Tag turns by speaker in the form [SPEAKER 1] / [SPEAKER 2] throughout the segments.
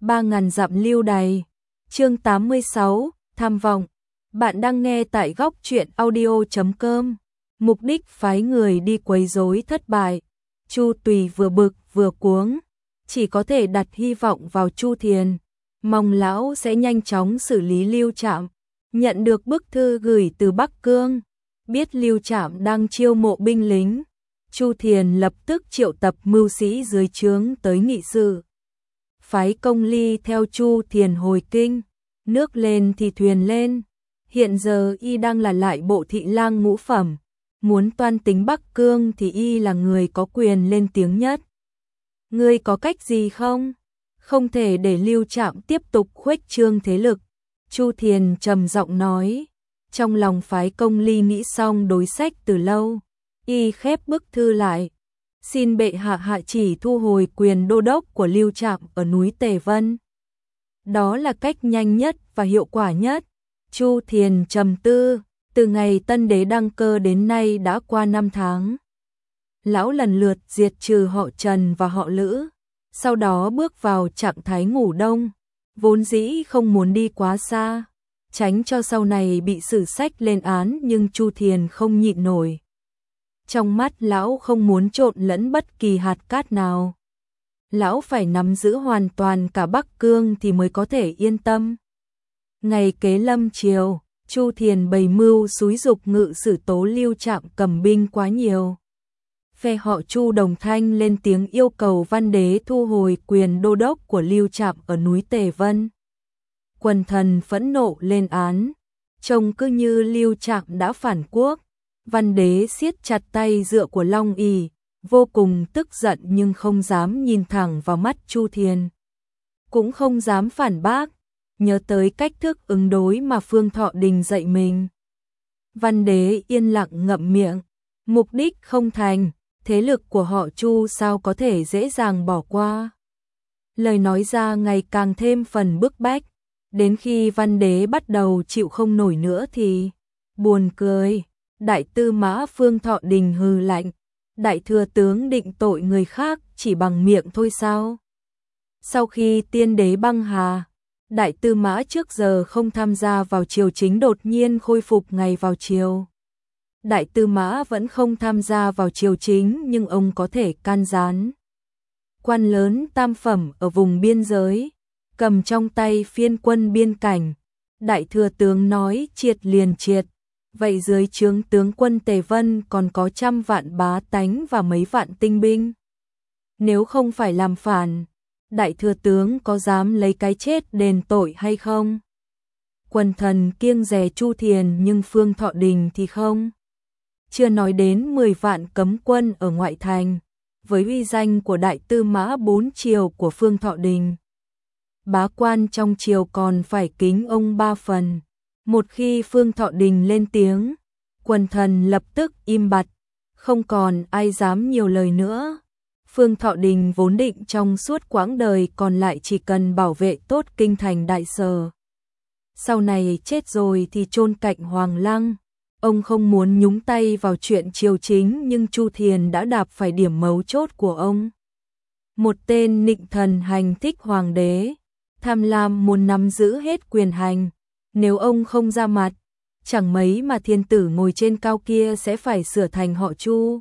[SPEAKER 1] 3000 dặm lưu đày. Chương 86, tham vọng. Bạn đang nghe tại góc truyện audio.com. Mục đích phái người đi quấy rối thất bại. Chu Tùy vừa bực vừa cuống, chỉ có thể đặt hy vọng vào Chu Thiền, mong lão sẽ nhanh chóng xử lý Lưu Trạm. Nhận được bức thư gửi từ Bắc Cương, biết Lưu Trạm đang chiêu mộ binh lính, Chu Thiền lập tức triệu tập mưu sĩ dưới trướng tới nghị sự. Phái Công Ly theo Chu Thiền hồi kinh, nước lên thì thuyền lên. Hiện giờ y đang là lại bộ thị lang ngũ phẩm, muốn toan tính Bắc Cương thì y là người có quyền lên tiếng nhất. Ngươi có cách gì không? Không thể để Lưu Trạm tiếp tục khuếch trương thế lực. Chu Thiền trầm giọng nói, trong lòng phái Công Ly nghĩ xong đối sách từ lâu, y khép bức thư lại, xin bệ hạ hạ chỉ thu hồi quyền đô đốc của Lưu Trạm ở núi Tề Vân. Đó là cách nhanh nhất và hiệu quả nhất. Chu Thiền trầm tư, từ ngày tân đế đăng cơ đến nay đã qua 5 tháng. Lão lần lượt diệt trừ họ Trần và họ Lữ, sau đó bước vào trạng thái ngủ đông, vốn dĩ không muốn đi quá xa, tránh cho sau này bị xử sách lên án, nhưng Chu Thiền không nhịn nổi. Trong mắt lão không muốn trộn lẫn bất kỳ hạt cát nào. Lão phải nắm giữ hoàn toàn cả Bắc Cương thì mới có thể yên tâm. Ngày kế lâm chiều, Chu Thiền bày mưu xúi giục ngự sử tố Lưu Trạm cầm binh quá nhiều. Phe họ Chu đồng thanh lên tiếng yêu cầu văn đế thu hồi quyền đô đốc của Lưu Trạm ở núi Tề Vân. Quần thần phẫn nộ lên án, trông cứ như Lưu Trạm đã phản quốc. Văn đế siết chặt tay dựa của Long ỷ, vô cùng tức giận nhưng không dám nhìn thẳng vào mắt Chu Thiền, cũng không dám phản bác, nhớ tới cách thức ứng đối mà Phương Thọ Đình dạy mình. Văn đế yên lặng ngậm miệng, mục đích không thành, thế lực của họ Chu sao có thể dễ dàng bỏ qua. Lời nói ra ngày càng thêm phần bức bách, đến khi văn đế bắt đầu chịu không nổi nữa thì buồn cười. Đại tư mã Phương Thọ Đình hừ lạnh, đại thừa tướng định tội người khác chỉ bằng miệng thôi sao? Sau khi tiên đế băng hà, đại tư mã trước giờ không tham gia vào triều chính đột nhiên khôi phục ngày vào triều. Đại tư mã vẫn không tham gia vào triều chính nhưng ông có thể can gián. Quan lớn tam phẩm ở vùng biên giới, cầm trong tay phiên quân biên cảnh, đại thừa tướng nói triệt liền triệt. Vậy dưới trướng tướng quân Tề Vân còn có 100 vạn bá tánh và mấy vạn tinh binh. Nếu không phải làm phản, đại thừa tướng có dám lấy cái chết đền tội hay không? Quần thần kiêng dè Chu Thiền nhưng Phương Thọ Đình thì không. Chưa nói đến 10 vạn cấm quân ở ngoại thành, với uy danh của đại tư mã 4 triều của Phương Thọ Đình. Bá quan trong triều còn phải kính ông 3 phần. Một khi Phương Thọ Đình lên tiếng, quần thần lập tức im bặt, không còn ai dám nhiều lời nữa. Phương Thọ Đình vốn định trong suốt quãng đời còn lại chỉ cần bảo vệ tốt kinh thành Đại Sở. Sau này chết rồi thì chôn cạnh Hoàng Lăng. Ông không muốn nhúng tay vào chuyện triều chính nhưng Chu Thiền đã đạp phải điểm mấu chốt của ông. Một tên nịnh thần hành thích hoàng đế, tham lam muốn nắm giữ hết quyền hành. Nếu ông không ra mặt, chẳng mấy mà thiên tử ngồi trên cao kia sẽ phải sửa thành họ Chu.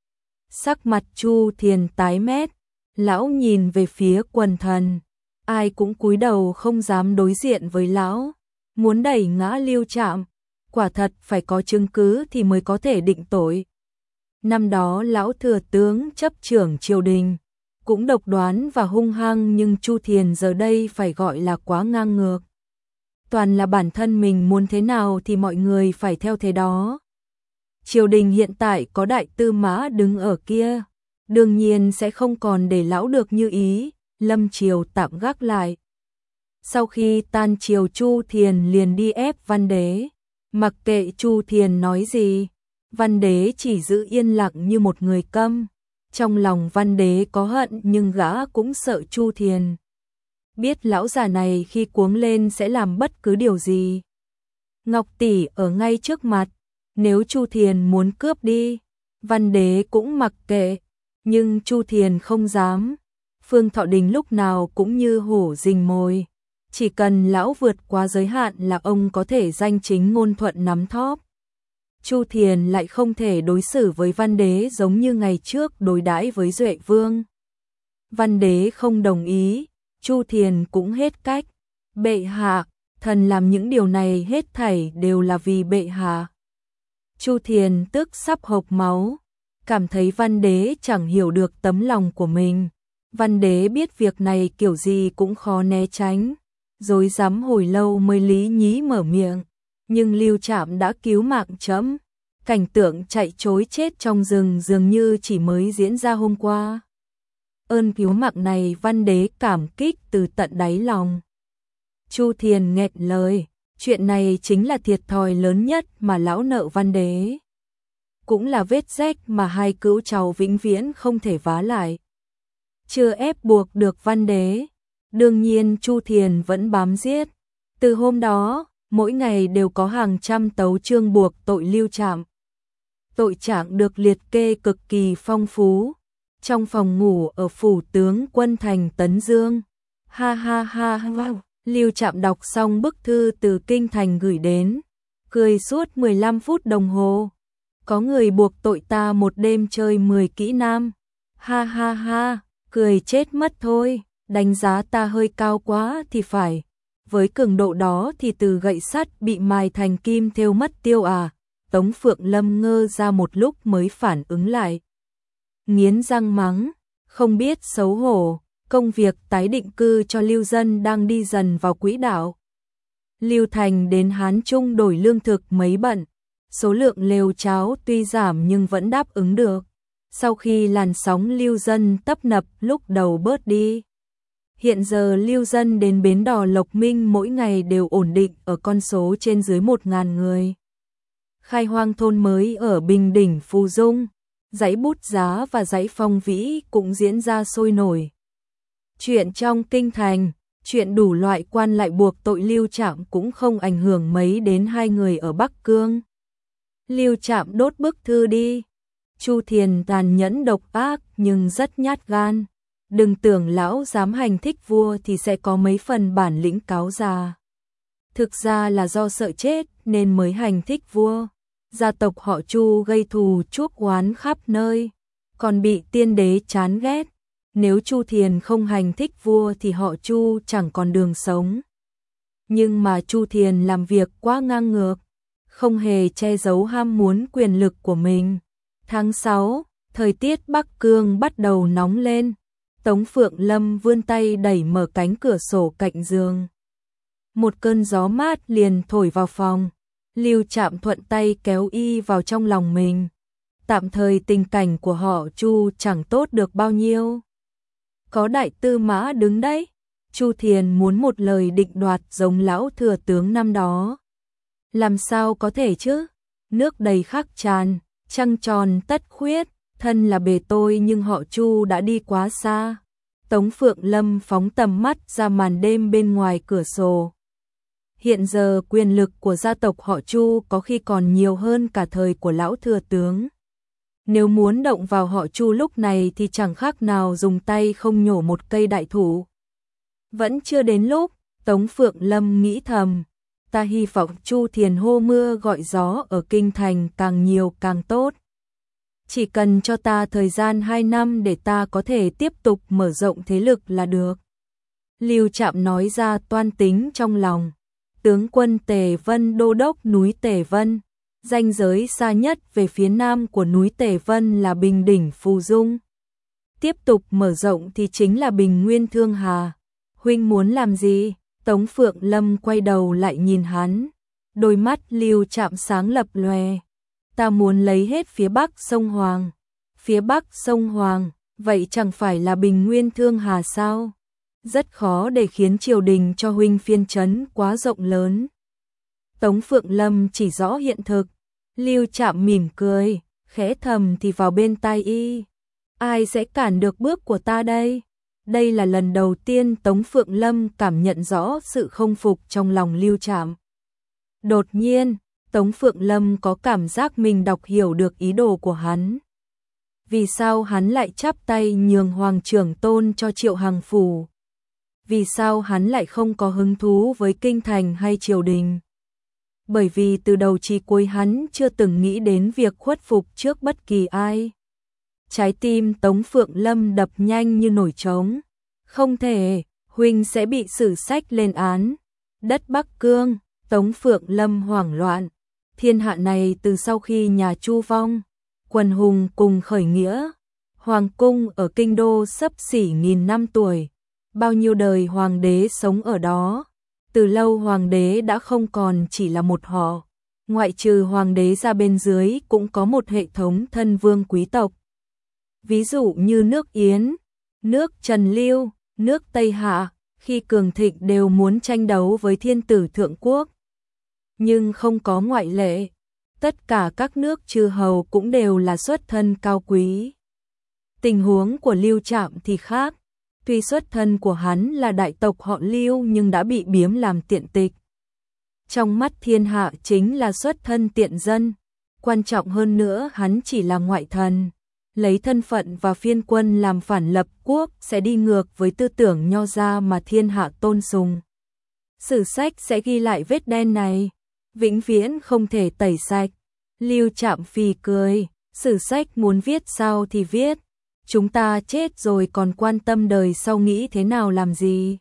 [SPEAKER 1] Sắc mặt Chu Thiền tái mét, lão nhìn về phía quần thần, ai cũng cúi đầu không dám đối diện với lão, muốn đẩy ngã Lưu Trạm, quả thật phải có chứng cứ thì mới có thể định tội. Năm đó lão thừa tướng chấp trưởng triều đình, cũng độc đoán và hung hăng nhưng Chu Thiền giờ đây phải gọi là quá ngang ngược. Toàn là bản thân mình muốn thế nào thì mọi người phải theo thế đó. Triều đình hiện tại có đại tư mã đứng ở kia, đương nhiên sẽ không còn để lão được như ý, lâm triều tạm gác lại. Sau khi tan triều Chu Thiền liền đi ép văn đế, mặc kệ Chu Thiền nói gì, văn đế chỉ giữ yên lặng như một người câm. Trong lòng văn đế có hận nhưng gã cũng sợ Chu Thiền. Biết lão già này khi cuống lên sẽ làm bất cứ điều gì. Ngọc tỷ ở ngay trước mặt, nếu Chu Thiền muốn cướp đi, văn đế cũng mặc kệ, nhưng Chu Thiền không dám. Phương Thọ Đình lúc nào cũng như hổ rình mồi. Chỉ cần lão vượt qua giới hạn là ông có thể danh chính ngôn thuận nắm thóp. Chu Thiền lại không thể đối xử với Văn Đế giống như ngày trước đối đãi với Duệ Vương. Văn Đế không đồng ý, Chu Thiền cũng hết cách. Bệ hạ, thần làm những điều này hết thảy đều là vì bệ hạ. Chu Thiền tức sắp hộc máu, cảm thấy Văn Đế chẳng hiểu được tấm lòng của mình. Văn Đế biết việc này kiểu gì cũng khó né tránh, rối rắm hồi lâu mới lý nhí mở miệng, nhưng Lưu Trạm đã cứu mạng trẫm. Cảnh tượng chạy trối chết trong rừng dường như chỉ mới diễn ra hôm qua. Ơn cứu mạng này Văn Đế cảm kích từ tận đáy lòng. Chu Thiền nghẹn lời, chuyện này chính là thiệt thòi lớn nhất mà lão nợ Văn Đế. Cũng là vết rách mà hai cữu cháu vĩnh viễn không thể vá lại. Chưa ép buộc được Văn Đế, đương nhiên Chu Thiền vẫn bám giết. Từ hôm đó, mỗi ngày đều có hàng trăm tấu chương buộc tội Lưu Trạm. Tội trạng được liệt kê cực kỳ phong phú. Trong phòng ngủ ở phủ tướng quân thành Tấn Dương. Ha ha ha ha. Lưu Trạm đọc xong bức thư từ kinh thành gửi đến, cười suốt 15 phút đồng hồ. Có người buộc tội ta một đêm chơi 10 kỹ nam. Ha ha ha, cười chết mất thôi, đánh giá ta hơi cao quá thì phải. Với cường độ đó thì từ gậy sắt bị mài thành kim thêu mất tiêu à. Tống Phượng Lâm ngơ ra một lúc mới phản ứng lại. Nghiến răng mắng, không biết xấu hổ, công việc tái định cư cho lưu dân đang đi dần vào quỹ đạo. Lưu Thành đến Hán Trung đổi lương thực mấy bận, số lượng lều cháo tuy giảm nhưng vẫn đáp ứng được. Sau khi làn sóng lưu dân tấp nập lúc đầu bớt đi, hiện giờ lưu dân đến bến đò Lộc Minh mỗi ngày đều ổn định ở con số trên dưới 1.000 người. Khai hoang thôn mới ở Bình Đỉnh Phù Dung, dãy Bút Giá và dãy Phong Vĩ cũng diễn ra sôi nổi. Chuyện trong kinh thành, chuyện đủ loại quan lại buộc tội Lưu Trạm cũng không ảnh hưởng mấy đến hai người ở Bắc Cương. Lưu Trạm đốt bức thư đi. Chu Thiền tàn nhẫn độc ác nhưng rất nhát gan. Đừng tưởng lão dám hành thích vua thì sẽ có mấy phần bản lĩnh cáo già. Thực ra là do sợ chết nên mới hành thích vua. Gia tộc họ Chu gây thù chuốc oán khắp nơi, còn bị tiên đế chán ghét. Nếu Chu Thiền không hành thích vua thì họ Chu chẳng còn đường sống. Nhưng mà Chu Thiền làm việc quá ngang ngược, không hề che giấu ham muốn quyền lực của mình. Tháng 6, thời tiết Bắc Cương bắt đầu nóng lên. Tống Phượng Lâm vươn tay đẩy mở cánh cửa sổ cạnh giường. Một cơn gió mát liền thổi vào phòng. Lưu Trạm thuận tay kéo y vào trong lòng mình. Tạm thời tình cảnh của họ Chu chẳng tốt được bao nhiêu. Có đại tư mã đứng đấy. Chu Thiền muốn một lời định đoạt giống lão thừa tướng năm đó. Làm sao có thể chứ? Nước đầy khắc tràn, trăng tròn tất khuyết, thân là bề tôi nhưng họ Chu đã đi quá xa. Tống Phượng Lâm phóng tầm mắt ra màn đêm bên ngoài cửa sổ. Hiện giờ quyền lực của gia tộc họ Chu có khi còn nhiều hơn cả thời của lão thừa tướng. Nếu muốn động vào họ Chu lúc này thì chẳng khác nào dùng tay không nhổ một cây đại thụ. Vẫn chưa đến lúc, Tống Phượng Lâm nghĩ thầm. Ta hy vọng Chu Thiền hô mưa gọi gió ở kinh thành càng nhiều càng tốt. Chỉ cần cho ta thời gian 2 năm để ta có thể tiếp tục mở rộng thế lực là được. Lưu Trạm nói ra toan tính trong lòng. Tướng quân Tề Vân đô đốc núi Tề Vân. Ranh giới xa nhất về phía nam của núi Tề Vân là Bình Đỉnh Phù Dung. Tiếp tục mở rộng thì chính là Bình Nguyên Thương Hà. Huynh muốn làm gì? Tống Phượng Lâm quay đầu lại nhìn hắn. Đôi mắt Lưu Trạm sáng lập lòe. Ta muốn lấy hết phía bắc sông Hoàng. Phía bắc sông Hoàng, vậy chẳng phải là Bình Nguyên Thương Hà sao? Rất khó để khiến triều đình cho huynh phiên trấn quá rộng lớn. Tống Phượng Lâm chỉ rõ hiện thực. Lưu Trạm mỉm cười, khẽ thầm thì vào bên tai y. Ai sẽ cản được bước của ta đây? Đây là lần đầu tiên Tống Phượng Lâm cảm nhận rõ sự không phục trong lòng Lưu Trạm. Đột nhiên, Tống Phượng Lâm có cảm giác mình đọc hiểu được ý đồ của hắn. Vì sao hắn lại chắp tay nhường Hoàng trưởng tôn cho Triệu Hằng phủ? Vì sao hắn lại không có hứng thú với kinh thành hay triều đình? Bởi vì từ đầu chí cuối hắn chưa từng nghĩ đến việc khuất phục trước bất kỳ ai. Trái tim Tống Phượng Lâm đập nhanh như nổi trống. Không thể, huynh sẽ bị sử sách lên án. Đất Bắc Cương, Tống Phượng Lâm hoảng loạn. Thiên hạ này từ sau khi nhà Chu vong, quần hùng cùng khởi nghĩa. Hoàng cung ở kinh đô xấp xỉ 1000 năm tuổi. Bao nhiêu đời hoàng đế sống ở đó. Từ lâu hoàng đế đã không còn chỉ là một họ. Ngoại trừ hoàng đế ra bên dưới cũng có một hệ thống thân vương quý tộc. Ví dụ như nước Yến, nước Trần Lưu, nước Tây Hạ, khi cường thịnh đều muốn tranh đấu với thiên tử thượng quốc. Nhưng không có ngoại lệ. Tất cả các nước chư hầu cũng đều là xuất thân cao quý. Tình huống của Lưu Trạm thì khác. Tuy xuất thân của hắn là đại tộc họ Lưu nhưng đã bị biếm làm tiện tịch. Trong mắt thiên hạ chính là xuất thân tiện dân. Quan trọng hơn nữa hắn chỉ là ngoại thần. Lấy thân phận và phiên quân làm phản lập quốc sẽ đi ngược với tư tưởng nho gia mà thiên hạ tôn sùng. Sử sách sẽ ghi lại vết đen này. Vĩnh viễn không thể tẩy sạch. Lưu Trạm phì cười. Sử sách muốn viết sao thì viết. Chúng ta chết rồi còn quan tâm đời sau nghĩ thế nào làm gì.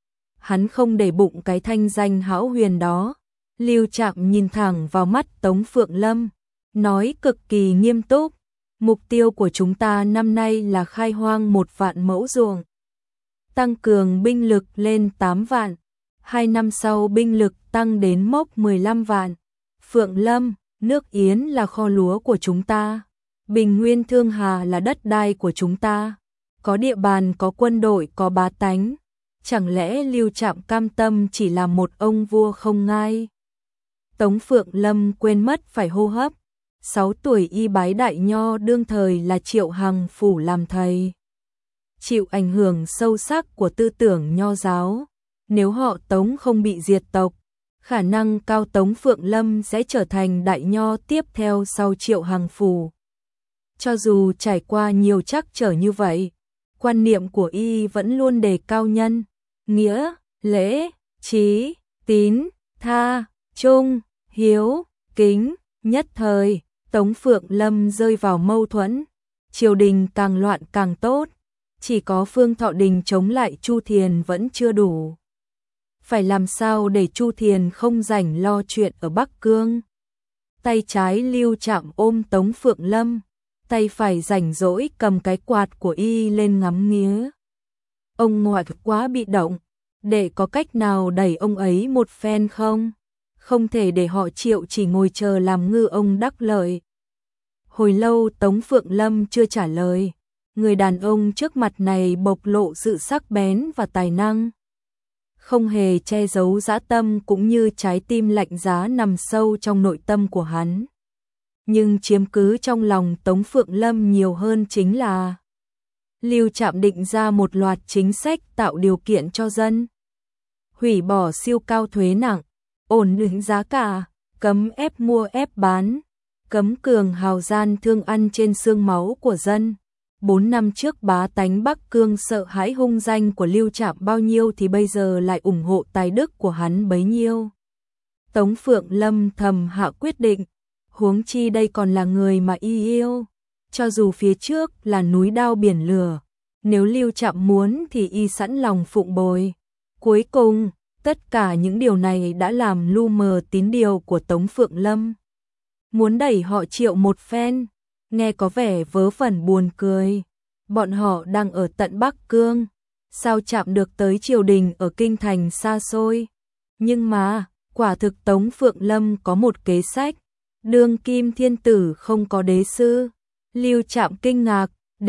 [SPEAKER 1] Hắn không để bụng cái thanh danh hão huyền đó. Lưu Trạm nhìn thẳng vào mắt Tống Phượng Lâm, nói cực kỳ nghiêm túc. Mục tiêu của chúng ta năm nay là khai hoang 1 vạn mẫu ruộng. Tăng cường binh lực lên 8 vạn. 2 năm sau binh lực tăng đến mốc 15 vạn. Phượng Lâm, nước Yến là kho lúa của chúng ta. Bình Nguyên Thương Hà là đất đai của chúng ta. Có địa bàn, có quân đội, có bá tánh. Chẳng lẽ Lưu Trạm cam tâm chỉ là một ông vua không ngai? Tống Phượng Lâm quên mất phải hô hấp. 6 tuổi y bái đại nho đương thời là Triệu Hằng phủ làm thầy. Chịu ảnh hưởng sâu sắc của tư tưởng nho giáo. Nếu họ Tống không bị diệt tộc, khả năng cao Tống Phượng Lâm sẽ trở thành đại nho tiếp theo sau Triệu Hằng phủ. Cho dù trải qua nhiều trắc trở như vậy, quan niệm của y vẫn luôn đề cao nhân, nghĩa, lễ, trí, tín, tha, trung, hiếu, kính. Nhất thời, Tống Phượng Lâm rơi vào mâu thuẫn, triều đình càng loạn càng tốt, chỉ có Phương Thọ Đình chống lại Chu Thiền vẫn chưa đủ. Phải làm sao để Chu Thiền không rảnh lo chuyện ở Bắc Cương? Tay trái Lưu Trạm ôm Tống Phượng Lâm, tay phải rảnh rỗi cầm cái quạt của y lên ngắm nghía. Ông ngoại quá bị động, để có cách nào đẩy ông ấy một phen không? Không thể để họ Triệu chỉ ngồi chờ làm ngư ông đắc lợi. Hồi lâu Tống Phượng Lâm chưa trả lời. Người đàn ông trước mặt này bộc lộ sự sắc bén và tài năng. Không hề che giấu dã tâm cũng như trái tim lạnh giá nằm sâu trong nội tâm của hắn. Nhưng chiếm cứ trong lòng Tống Phượng Lâm nhiều hơn chính là Lưu Trạm định ra một loạt chính sách tạo điều kiện cho dân. Hủy bỏ siêu cao thuế nặng, ổn định giá cả, cấm ép mua ép bán, cấm cường hào gian thương ăn trên xương máu của dân. 4 năm trước bá tánh Bắc Cương sợ hãi hung danh của Lưu Trạm bao nhiêu thì bây giờ lại ủng hộ tài đức của hắn bấy nhiêu. Tống Phượng Lâm thầm hạ quyết định, huống chi đây còn là người mà y yêu. Cho dù phía trước là núi đao biển lửa, nếu Lưu Trạm muốn thì y sẵn lòng phụng bồi. Cuối cùng, tất cả những điều này đã làm lu mờ tín điều của Tống Phượng Lâm. Muốn đẩy họ Triệu một phen, nghe có vẻ vớ vẩn buồn cười. Bọn họ đang ở tận Bắc Cương, sao chạm được tới triều đình ở kinh thành xa xôi. Nhưng mà, quả thực Tống Phượng Lâm có một kế sách. Đương kim thiên tử không có đế sư. Lưu Trạm kinh ngạc,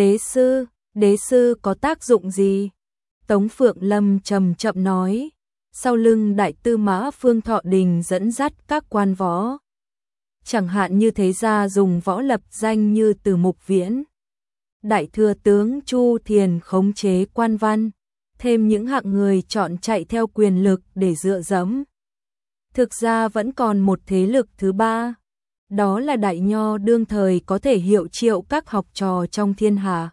[SPEAKER 1] đế sư có tác dụng gì? Tống Phượng Lâm chậm chậm nói, sau lưng đại tư mã Phương Thọ Đình dẫn dắt các quan võ. Chẳng hạn như thế gia dùng võ lập danh như Từ Mục Viễn. Đại thừa tướng Chu Thiền khống chế quan văn, thêm những hạng người chọn chạy theo quyền lực để dựa dẫm. Thực ra vẫn còn một thế lực thứ ba. đó là đại nho đương thời có thể hiệu triệu các học trò trong thiên hạ.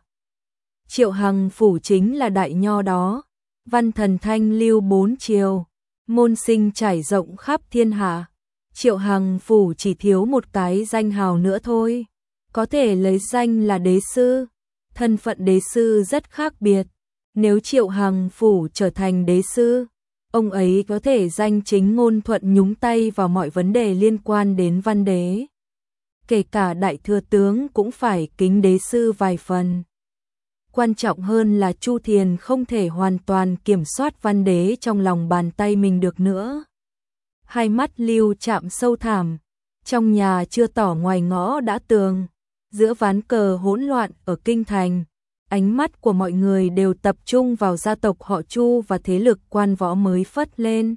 [SPEAKER 1] Triệu Hằng Phủ chính là đại nho đó, văn thần thanh lưu bốn triều, môn sinh trải rộng khắp thiên hạ. Triệu Hằng Phủ chỉ thiếu một cái danh hào nữa thôi, có thể lấy danh là đế sư. Thân phận đế sư rất khác biệt, nếu Triệu Hằng Phủ trở thành đế sư, ông ấy có thể danh chính ngôn thuận nhúng tay vào mọi vấn đề liên quan đến văn đế. Kể cả đại thừa tướng cũng phải kính đế sư vài phần. Quan trọng hơn là Chu Thiền không thể hoàn toàn kiểm soát văn đế trong lòng bàn tay mình được nữa. Hai mắt Lưu chạm sâu thẳm, trong nhà chưa tỏ ngoài ngõ đã tường, giữa ván cờ hỗn loạn ở kinh thành, ánh mắt của mọi người đều tập trung vào gia tộc họ Chu và thế lực quan võ mới phất lên.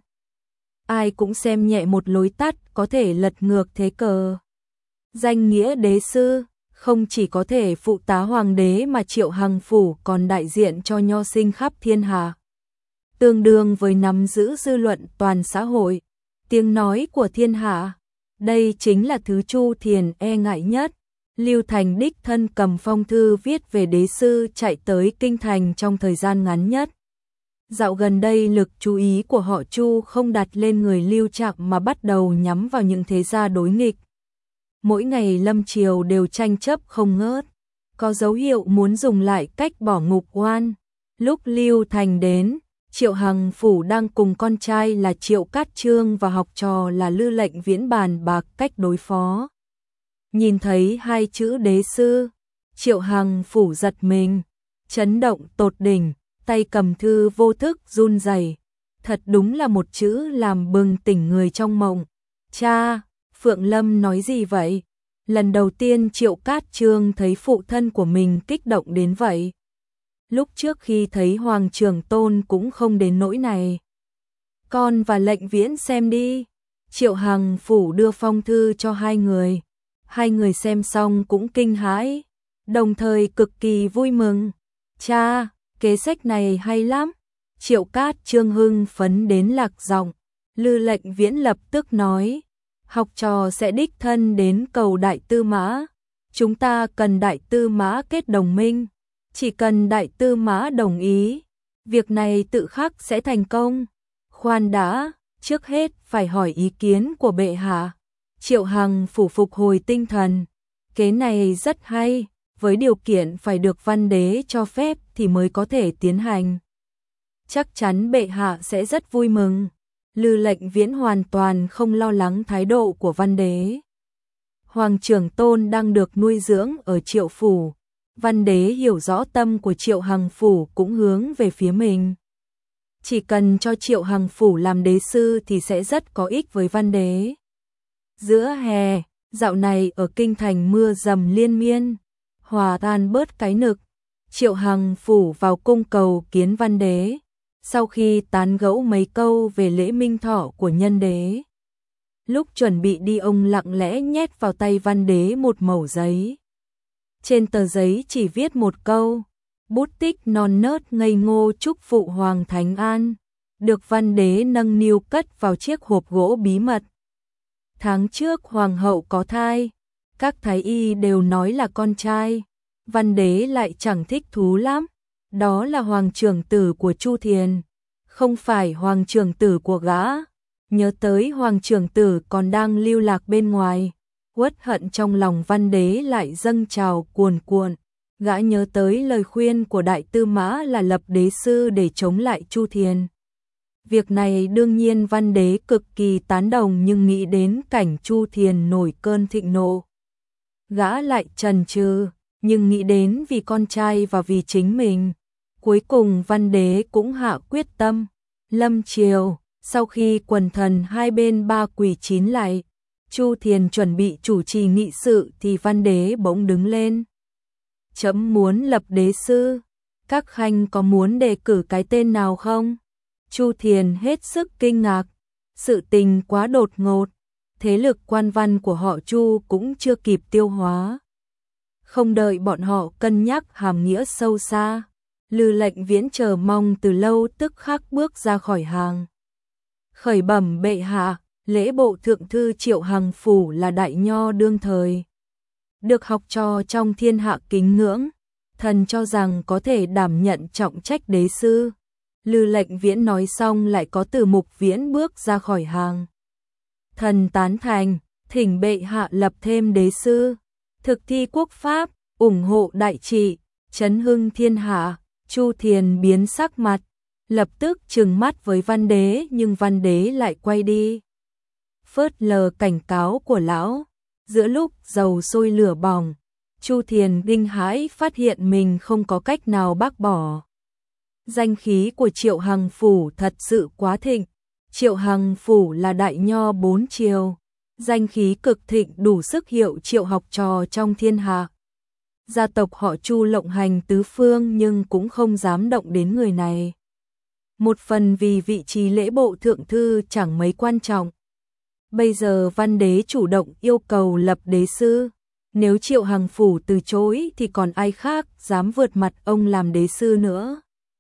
[SPEAKER 1] Ai cũng xem nhẹ một lối tắt có thể lật ngược thế cờ. Danh nghĩa đế sư không chỉ có thể phụ tá hoàng đế mà Triệu Hằng Phủ còn đại diện cho nho sinh khắp thiên hạ. Tương đương với nắm giữ dư luận toàn xã hội, tiếng nói của thiên hạ. Đây chính là thứ Chu Thiền e ngại nhất. Lưu Thành đích thân cầm phong thư viết về đế sư chạy tới kinh thành trong thời gian ngắn nhất. Dạo gần đây lực chú ý của họ Chu không đặt lên người Lưu Trạm mà bắt đầu nhắm vào những thế gia đối nghịch. Mỗi ngày lâm triều đều tranh chấp không ngớt, có dấu hiệu muốn dùng lại cách bỏ ngục oan. Lúc Lưu Thành đến, Triệu Hằng Phủ đang cùng con trai là Triệu Cát Chương và học trò là Lư Lệnh Viễn bàn bạc cách đối phó. Nhìn thấy hai chữ đế sư, Triệu Hằng Phủ giật mình, chấn động tột đỉnh, tay cầm thư vô thức run rẩy. Thật đúng là một chữ làm bừng tỉnh người trong mộng. Cha, Phượng Lâm nói gì vậy? Lần đầu tiên Triệu Cát Chương thấy phụ thân của mình kích động đến vậy. Lúc trước khi thấy Hoàng Trường Tôn cũng không đến nỗi này. Con và Lệnh Viễn xem đi. Triệu Hằng Phủ đưa phong thư cho hai người. Hai người xem xong cũng kinh hãi, đồng thời cực kỳ vui mừng. Cha, kế sách này hay lắm. Triệu Cát Chương hưng phấn đến lạc giọng. Lư Lệnh Viễn lập tức nói, học trò sẽ đích thân đến cầu Đại Tư Mã. Chúng ta cần Đại Tư Mã kết đồng minh. Chỉ cần Đại Tư Mã đồng ý, việc này tự khắc sẽ thành công. Khoan đã, trước hết phải hỏi ý kiến của bệ hạ. Triệu Hằng Phủ phục hồi tinh thần. Kế này rất hay, với điều kiện phải được văn đế cho phép thì mới có thể tiến hành. Chắc chắn bệ hạ sẽ rất vui mừng. Lư Lệnh Viễn hoàn toàn không lo lắng thái độ của văn đế. Hoàng Trường Tôn đang được nuôi dưỡng ở Triệu Phủ. Văn đế hiểu rõ tâm của Triệu Hằng Phủ cũng hướng về phía mình. Chỉ cần cho Triệu Hằng Phủ làm đế sư thì sẽ rất có ích với văn đế. Giữa hè, dạo này ở kinh thành mưa dầm liên miên, hòa tan bớt cái nực. Triệu Hằng Phủ vào cung cầu kiến văn đế, sau khi tán gẫu mấy câu về lễ minh thọ của nhân đế. Lúc chuẩn bị đi ông lặng lẽ nhét vào tay văn đế một mẩu giấy. Trên tờ giấy chỉ viết một câu, bút tích non nớt ngây ngô chúc phụ hoàng thánh an, được văn đế nâng niu cất vào chiếc hộp gỗ bí mật. Tháng trước hoàng hậu có thai, các thái y đều nói là con trai, văn đế lại chẳng thích thú lắm, đó là hoàng trưởng tử của Chu Thiền, không phải hoàng trưởng tử của gã. Nhớ tới hoàng trưởng tử còn đang lưu lạc bên ngoài, uất hận trong lòng văn đế lại dâng trào cuồn cuộn. Gã nhớ tới lời khuyên của Đại Tư Mã là lập đế sư để chống lại Chu Thiền. Việc này đương nhiên văn đế cực kỳ tán đồng, nhưng nghĩ đến cảnh Chu Thiền nổi cơn thịnh nộ, gã lại chần chừ, nhưng nghĩ đến vì con trai và vì chính mình, cuối cùng văn đế cũng hạ quyết tâm. Lâm triều, sau khi quần thần hai bên ba quỳ chín lại, Chu Thiền chuẩn bị chủ trì nghị sự thì văn đế bỗng đứng lên. Chấm muốn lập đế sư, các khanh có muốn đề cử cái tên nào không? Chu Thiền hết sức kinh ngạc, sự tình quá đột ngột, thế lực quan văn của họ Chu cũng chưa kịp tiêu hóa. Không đợi bọn họ cân nhắc hàm nghĩa sâu xa, Lư Lệnh Viễn chờ mong từ lâu tức khắc bước ra khỏi hàng. Khởi bẩm bệ hạ, lễ bộ thượng thư Triệu Hằng Phủ là đại nho đương thời, được học trò trong thiên hạ kính ngưỡng, thần cho rằng có thể đảm nhận trọng trách đế sư. Lư Lệnh Viễn nói xong lại có Từ Mục Viễn bước ra khỏi hàng. Thần tán thành, thỉnh bệ hạ lập thêm đế sư, thực thi quốc pháp, ủng hộ đại trị, chấn hưng thiên hạ. Chu Thiền biến sắc mặt, lập tức trừng mắt với Văn Đế, nhưng Văn Đế lại quay đi, phớt lờ cảnh cáo của lão. Giữa lúc dầu sôi lửa bỏng, Chu Thiền kinh hãi phát hiện mình không có cách nào bác bỏ. Danh khí của Triệu Hằng Phủ thật sự quá thịnh. Triệu Hằng Phủ là đại nho 4 triều, danh khí cực thịnh đủ sức hiệu triệu học trò trong thiên hạ. Gia tộc họ Chu lộng hành tứ phương nhưng cũng không dám động đến người này. Một phần vì vị trí lễ bộ thượng thư chẳng mấy quan trọng. Bây giờ Văn Đế chủ động yêu cầu lập đế sư, nếu Triệu Hằng Phủ từ chối thì còn ai khác dám vượt mặt ông làm đế sư nữa.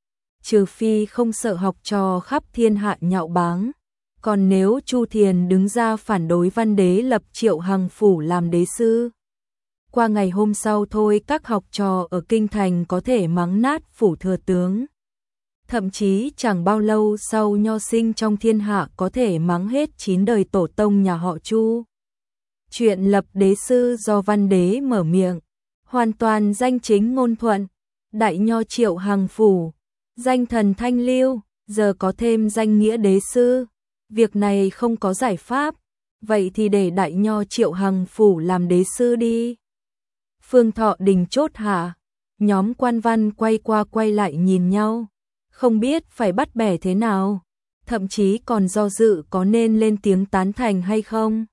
[SPEAKER 1] Trừ phi không sợ học trò khắp thiên hạ nhạo báng, còn nếu Chu Thiền đứng ra phản đối Văn Đế lập Triệu Hằng Phủ làm đế sư, qua ngày hôm sau thôi các học trò ở kinh thành có thể mắng nát phủ thừa tướng. Thậm chí chẳng bao lâu sau nho sinh trong thiên hạ có thể mắng hết 9 đời tổ tông nhà họ Chu. Chuyện lập đế sư do Văn Đế mở miệng, hoàn toàn danh chính ngôn thuận. Đại nho Triệu Hằng Phủ, danh thần thanh lưu, giờ có thêm danh nghĩa đế sư. Việc này không có giải pháp, vậy thì để đại nho Triệu Hằng Phủ làm đế sư đi. Phương Thọ Đình chốt hạ, nhóm quan văn quay qua quay lại nhìn nhau, không biết phải bắt bẻ thế nào, thậm chí còn do dự có nên lên tiếng tán thành hay không.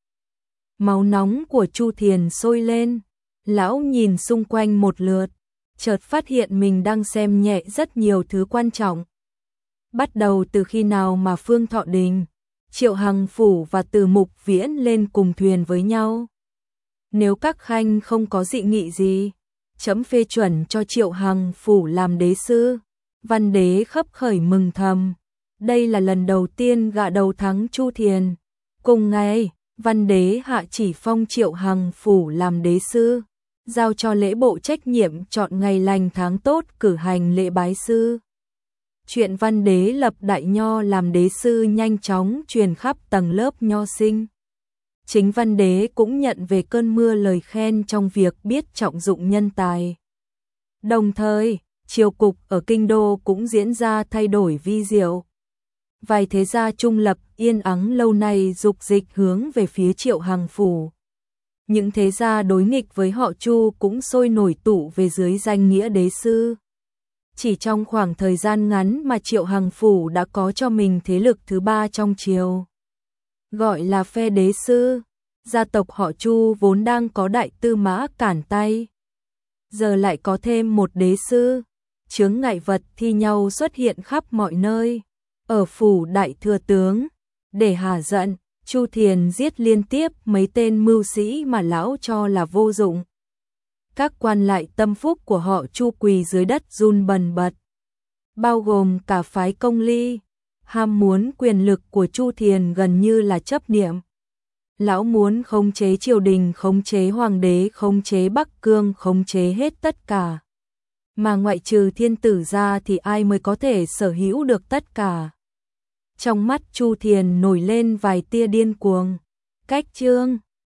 [SPEAKER 1] Máu nóng của Chu Thiền sôi lên, lão nhìn xung quanh một lượt, chợt phát hiện mình đang xem nhẹ rất nhiều thứ quan trọng. Bắt đầu từ khi nào mà Phương Thọ Đình, Triệu Hằng Phủ và Từ Mục Viễn lên cùng thuyền với nhau? Nếu các khanh không có dị nghị gì, chấm phê chuẩn cho Triệu Hằng Phủ làm đế sư. Văn Đế khấp khởi mừng thầm, đây là lần đầu tiên gạ đầu thắng Chu Thiền. Cùng ngày, Văn Đế hạ chỉ phong Triệu Hằng Phủ làm đế sư, giao cho lễ bộ trách nhiệm chọn ngày lành tháng tốt cử hành lễ bái sư. Chuyện Văn Đế lập đại nho làm đế sư nhanh chóng truyền khắp tầng lớp nho sinh. Chính Văn Đế cũng nhận về cơn mưa lời khen trong việc biết trọng dụng nhân tài. Đồng thời, triều cục ở kinh đô cũng diễn ra thay đổi vi diệu. Vài thế gia trung lập yên ắng lâu nay dục dịch hướng về phía Triệu Hằng Phủ. Những thế gia đối nghịch với họ Chu cũng sôi nổi tụ về dưới danh nghĩa đế sư. Chỉ trong khoảng thời gian ngắn mà Triệu Hằng Phủ đã có cho mình thế lực thứ 3 trong triều. Gọi là phe đế sư, gia tộc họ Chu vốn đang có đại tư mã cản tay. Giờ lại có thêm một đế sư, chướng ngại vật thi nhau xuất hiện khắp mọi nơi. Ở phủ đại thừa tướng, để hà giận, Chu Thiền giết liên tiếp mấy tên mưu sĩ mà lão cho là vô dụng. Các quan lại tâm phúc của họ Chu quỳ dưới đất run bần bật, bao gồm cả phái Công Ly. Ham muốn quyền lực của Chu Thiền gần như là chấp niệm. Lão muốn khống chế triều đình, khống chế hoàng đế, khống chế Bắc Cương, khống chế hết tất cả. Mà ngoại trừ thiên tử ra thì ai mới có thể sở hữu được tất cả. Trong mắt Chu Thiền nổi lên vài tia điên cuồng. Cách chương